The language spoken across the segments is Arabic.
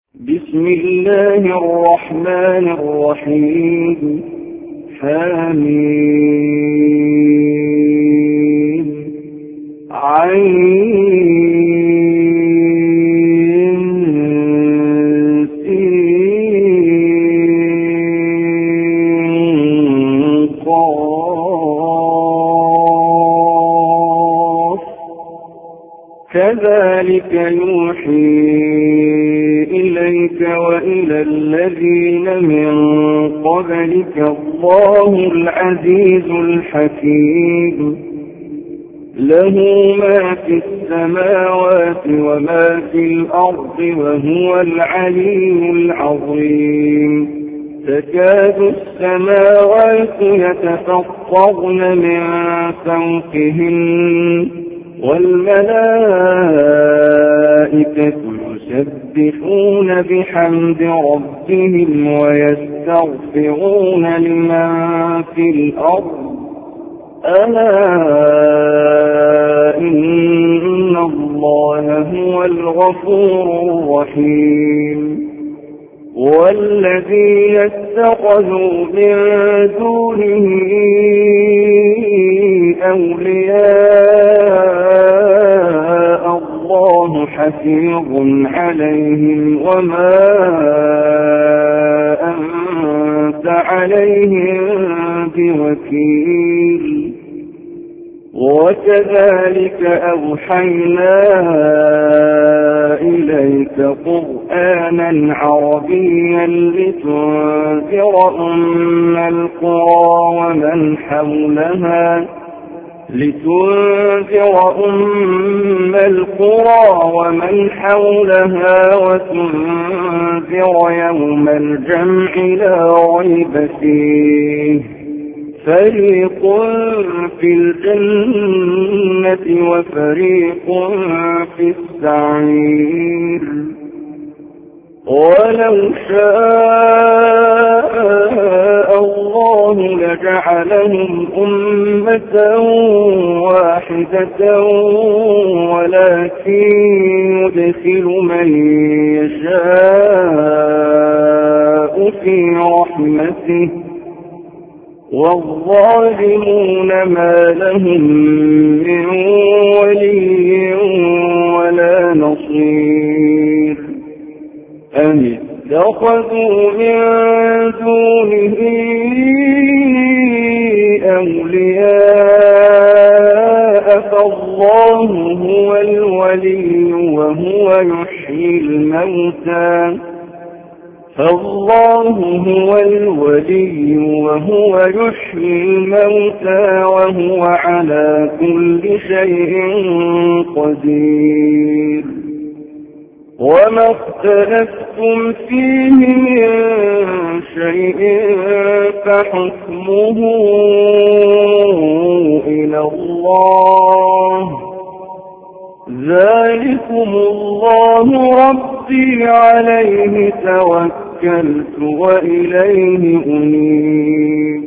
بسم الله الرحمن الرحيم. حميم عين سين قاف كذلك يوحي إليك وإلى الذين من قبلك الله العزيز الحكيم له ما في السماوات وما في الأرض وهو العلي العظيم. تكاد السماوات يتفطرن من فوقهن والملائكة يسبحون بحمد ربهم ويستغفرون لمن في الأرض ألا إن الله هو الغفور الرحيم. والذين اتخذوا من دونه أولياء الله حفيظ عليهم وما أنت عليهم بوكيل. وكذلك أوحينا إليك قرآنا عربيا لتنذر أم القرى ومن حولها وتنذر يوم الجمع لا ريب فيه فريق في الجنة وفريق في السعير. ولو شاء الله لجعلهم أمة واحدة ولكن يدخل من يشاء في رحمته والظالمون ما لهم من ولي ولا نصير. أم اتخذوا من دونه أولياء فالله هو الولي وهو يحيي الموتى وهو على كل شيء قدير. وما اختلفتم فيه من شيء فحكمه إلى الله. ذلكم الله ربي عليه توكلت وإليه أنيب.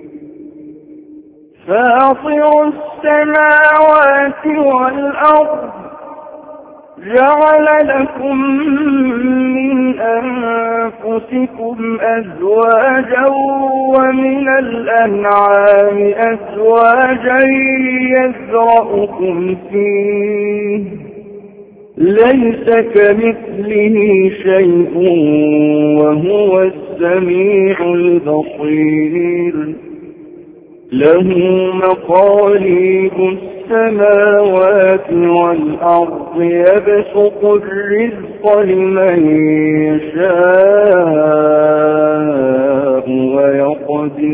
فاطر السماوات والأرض جعل لكم من أنفسكم أزواجا ومن الأنعام أزواجا يذرأكم فيه ليس كمثله شيء وهو السميع البصير. له مقاليد السماوات والأرض يبسط الرزق لمن يشاء ويقدر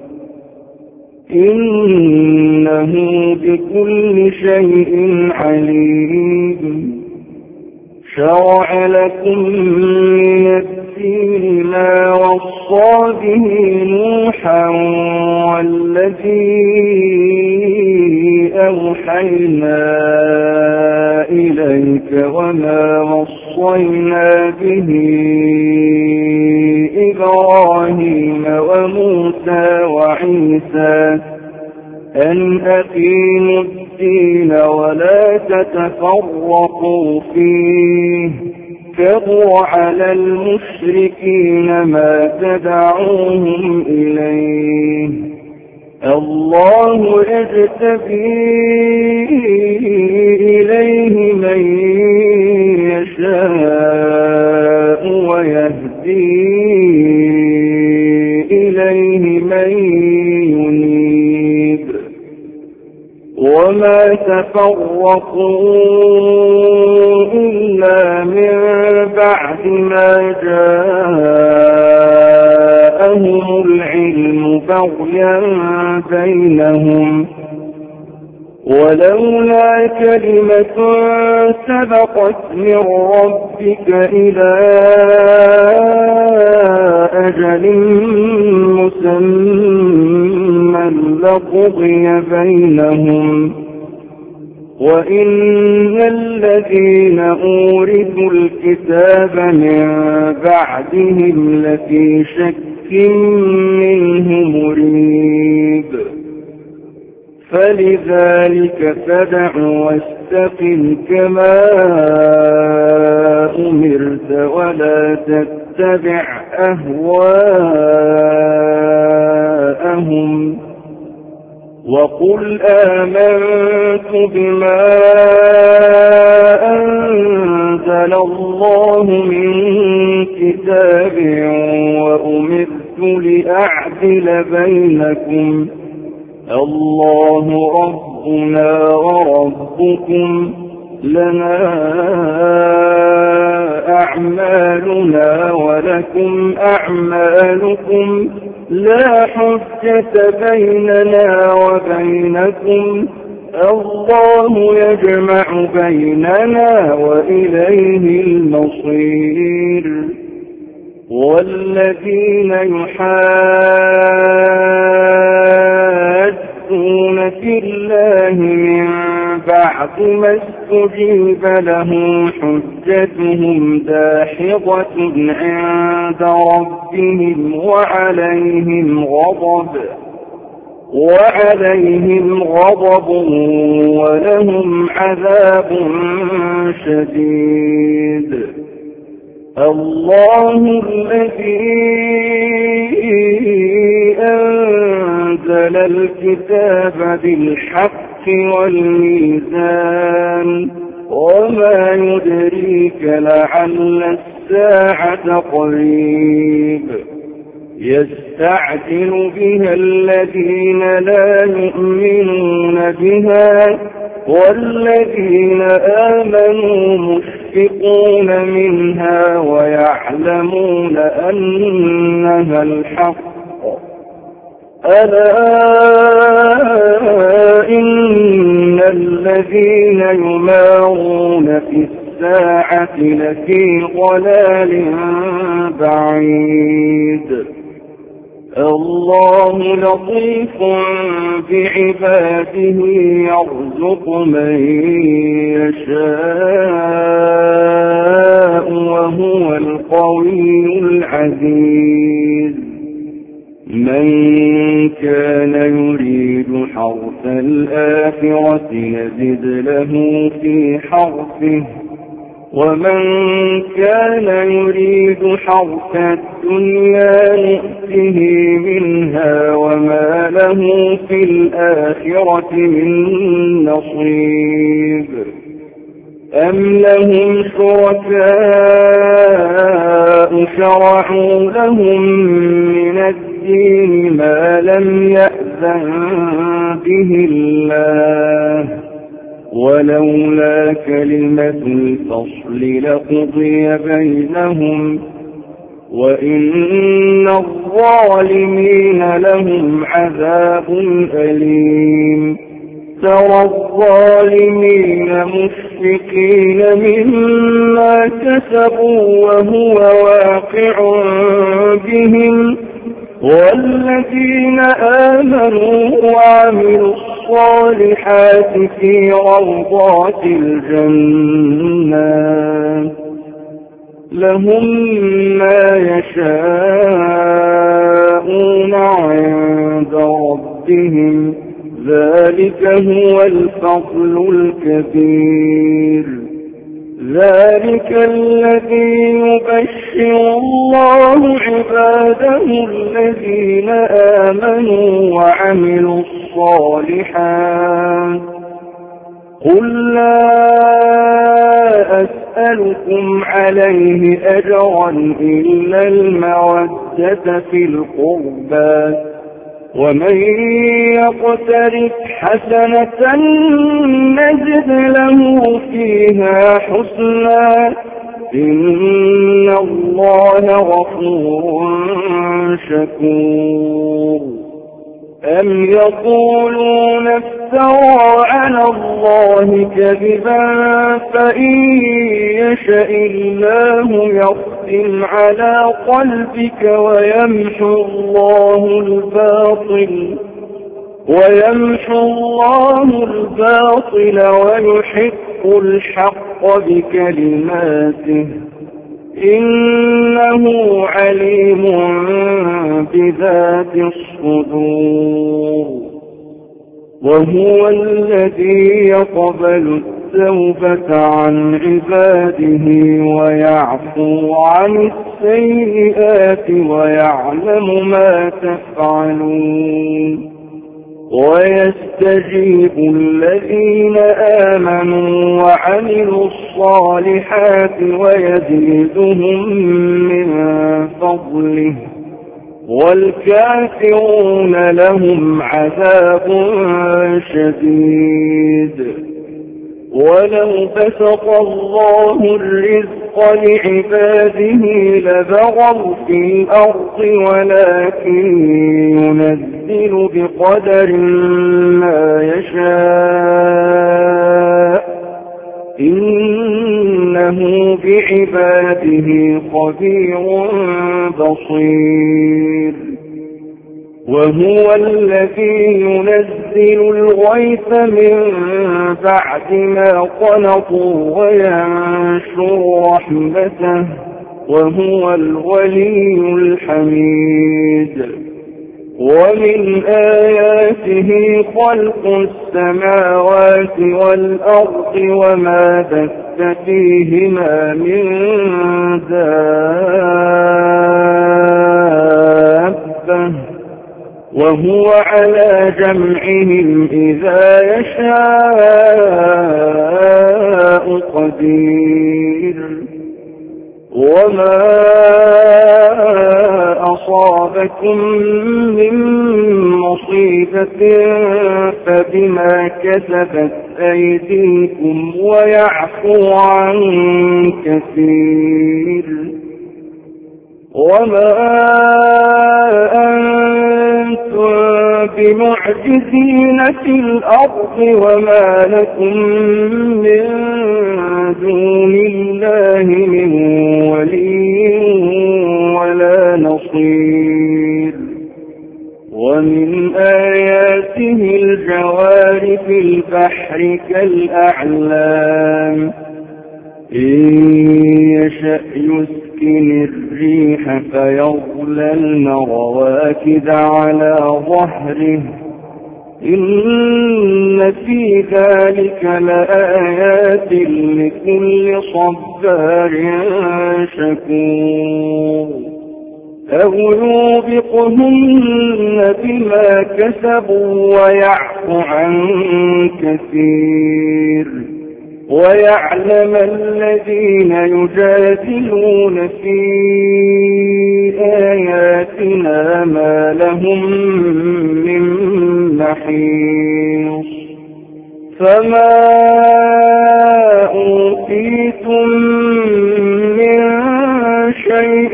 إنه بكل شيء عليم. شرع لكم من الدين ما وصى به نوحا والذي أوحينا إليك وما وصينا به إبراهيم وموسى وعيسى أن أقيموا الدين ولا تتفرقوا فيه كبر على المشركين ما تدعوهم إليه الله يجتبي إليه من يشاء ويهدي إليه من ينيب وما تفرقوا إلا من بعد ما جاءهم العلم بغيا بينهم ولولا كلمة سبقت من ربك إلى أجل مسمى لقضي بينهم وإن الذين أورثوا الكتاب من بعدهم لفي شك منه مريب فلذلك فدع واستقم كما أمرت ولا تتبع أهواءهم وقل آمنت بما أنزل الله من كتاب وأمرت لأعدل بينكم الله ربنا وربكم لنا أعمالنا ولكم أعمالكم لا حجة بيننا وبينكم الله يجمع بيننا وإليه المصير والذين يحادون في الله من بعد ما استجيب له حجتهم داحضة عند ربهم وعليهم غضب ولهم عذاب شديد الله الذي أنزل الكتاب بالحق والميزان وما يدريك لعل الساعة قريب يستعجل بها الذين لا يؤمنون بها والذين آمنوا مشفقون منها ويعلمون أنها الحق ألا إن الذين يمارون في الساعة لفي ضلال بعيد الله لطيف بعباده يرزق من يشاء وهو القوي العزيز من كان يريد حرث الآخرة يزد له في حرثه ومن كان يريد حرث الدنيا نؤته منها وما له في الآخرة من نصيب أم لهم شركاء شرعوا لهم من الدين ما لم يأذن به الله ولولا كلمة الفصل لقضي بينهم وإن الظالمين لهم عذاب أليم ترى الظالمين مشفقين مما كسبوا وهو واقع بهم والذين آمنوا وعملوا الصالحات في روضات الجنات لهم ما يشاءون عند ربهم ذلك هو الفضل الكبير ذلك الذي يبشر الله عباده الذين آمنوا وعملوا الصالحات قل لا أسألكم عليه أجرا إلا المودة في القربى ومن يقترف حسنة نزد له فيها حسنا إن الله غفور شكور أم يقولون افترى على الله كذبا فإن يشاء الله يختم على قلبك ويمحو الله الباطل ويحق الحق بكلماته إنه عليم بذات الصدور وهو الذي يقبل التوبة عن عباده ويعفو عن السيئات ويعلم ما تفعلون ويستجيب الذين آمنوا وعملوا الصالحات ويزيدهم من فضله والكافرون لهم عذاب شديد ولو بسط الله الرزق لعباده لبغوا في الأرض ولكن ينزل بقدر ما يشاء إنه بعباده خبير بصير وهو الذي ينزل الغيث من بعد ما قنطوا وينشر رحمته وهو الولي الحميد ومن آياته خلق السماوات والأرض وما بث فيهما من دابة وهو على جمعهم إذا يشاء قدير وما أصابكم من مصيبة فبما كسبت أيديكم ويعفو عن كثير وما أنتم بمعجزين في الأرض وما لكم من دون الله من ولي ولا نصير ومن آياته الجوار في البحر كالأعلام إن يشأ يسكن الريح فيظللن رواكد على ظهره إن في ذلك لآيات لكل صبار شكور أو يوبقهن بما كسبوا ويعفو عن كثير ويعلم الذين يجادلون في آياتنا ما لهم من محيص فما أوتيتم من شيء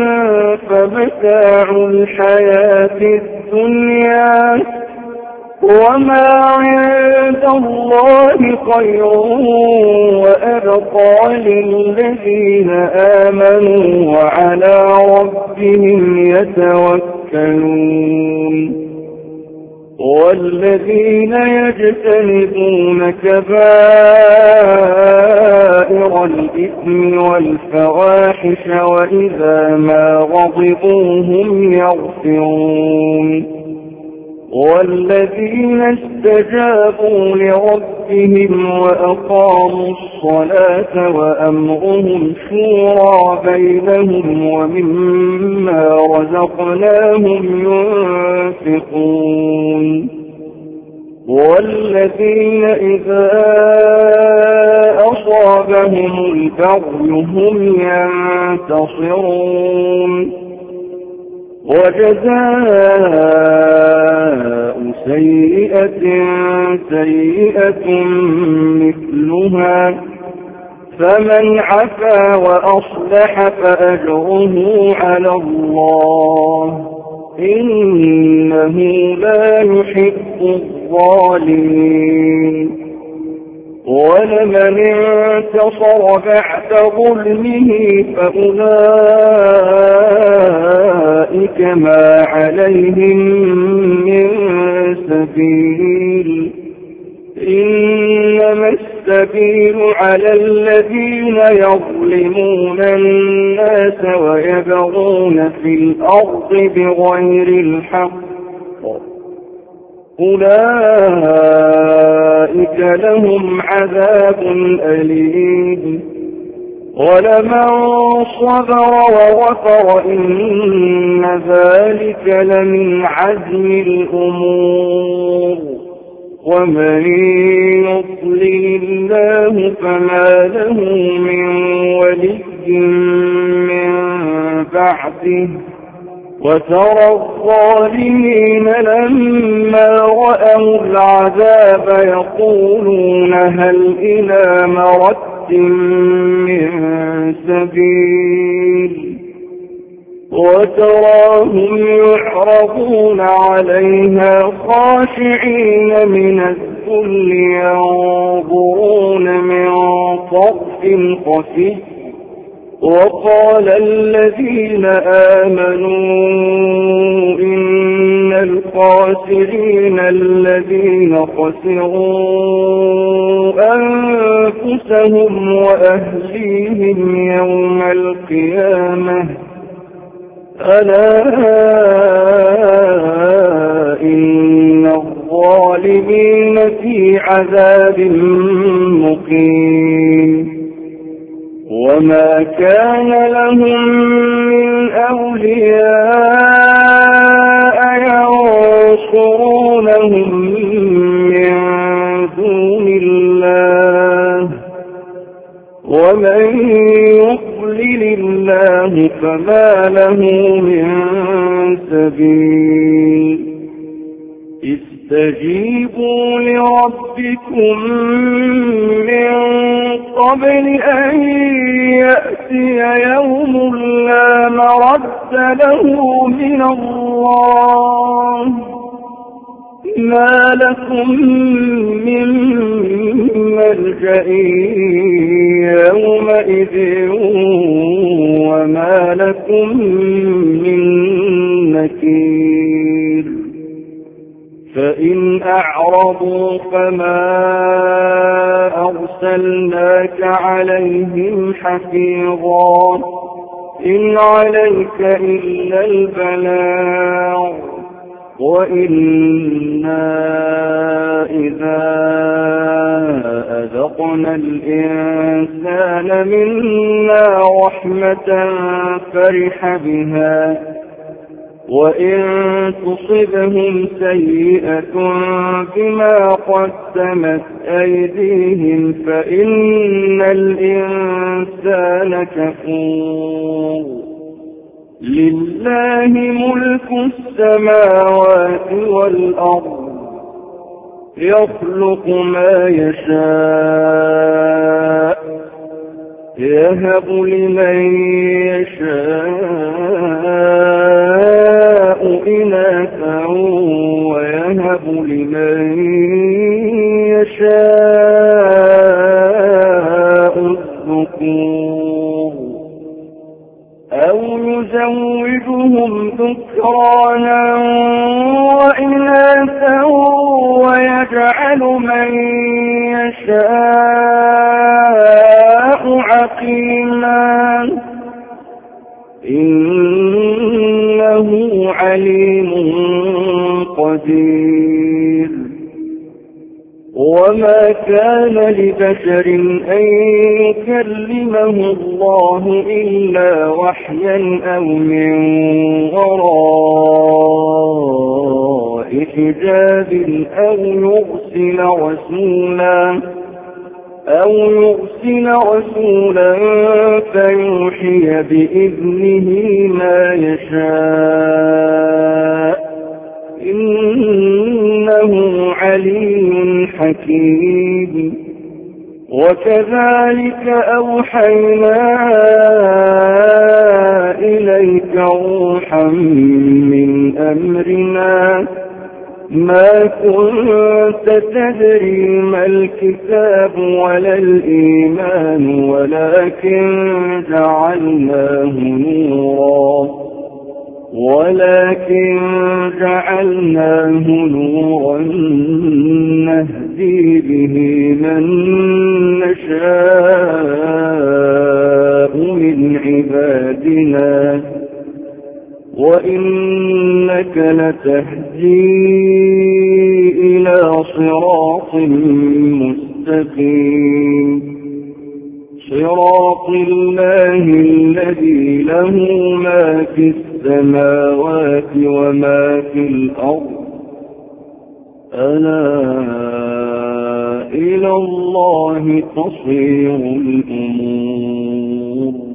فمتاع الحياة الدنيا وما عند الله خير وأبقى للذين آمنوا وعلى ربهم يتوكلون والذين يجتنبون كبائر الإثم والفواحش وإذا ما غضبوا هم يغفرون والذين استجابوا لربهم وأقاموا الصلاة وأمرهم شورى بينهم ومما رزقناهم ينفقون والذين إذا أصابهم البغي هم ينتصرون وجزاء سيئة سيئة مثلها فمن عفا وأصلح فأجره على الله إنه لا يحب الظالمين ولمن انتصر بعد ظلمه فأولئك ما عليهم من سبيل إنما السبيل على الذين يظلمون الناس ويبغون في الأرض بغير الحق أولئك لهم عذاب أليم ولمن صبر وغفر إن ذلك لمن عزم الأمور ومن يضلل الله فما له من ولي من بعده وترى الظالمين لما رأوا العذاب يقولون هل إلى مرد من سبيل وتراهم يعرضون عليها خاشعين من الذل ينظرون من طرف خفي وقال الذين آمنوا إن الخاسرين الذين خسروا أنفسهم وأهليهم يوم القيامة ألا إن الظالمين في عذاب مقيم وما كان لهم من أولياء ينصرونهم من دون الله ومن يضلل الله فما له من سبيل استجيبوا لربكم من قبل أن يأتي يوم لا مرد له من الله ما لكم من ملجأ يومئذ وما لكم من نكير فإن أعرضوا فما أرسلناك عليهم حفيظا إن عليك إلا البلاغ وإنا إذا أذقنا الإنسان منا رحمة فرح بها وإن تصبهم سيئة بما قدمت أيديهم فإن الإنسان كفور لله ملك السماوات والأرض يخلق ما يشاء يهب لمن يشاء إناثا ويهب لمن يشاء الذكور أو يزوجهم ذكرانا وإناثا ويجعل من يشاء عقيما إنه عليم قدير وما كان لبشر أن يكلمه الله إلا وحيا أو من وراء حجاب أو يرسل رسولا فيوحي بإذنه ما يشاء إنه عليم حكيم. وكذلك أوحينا إليك روحا من أمرنا ما كنت تدري ما الكتاب ولا الإيمان ولكن جعلناه نورا نهدي به من نشاء من عبادنا وإنك لتهدي إلى صراط مستقيم صراط الله الذي له ما في السماوات وما في الأرض ألا إلى الله تصير الأمور.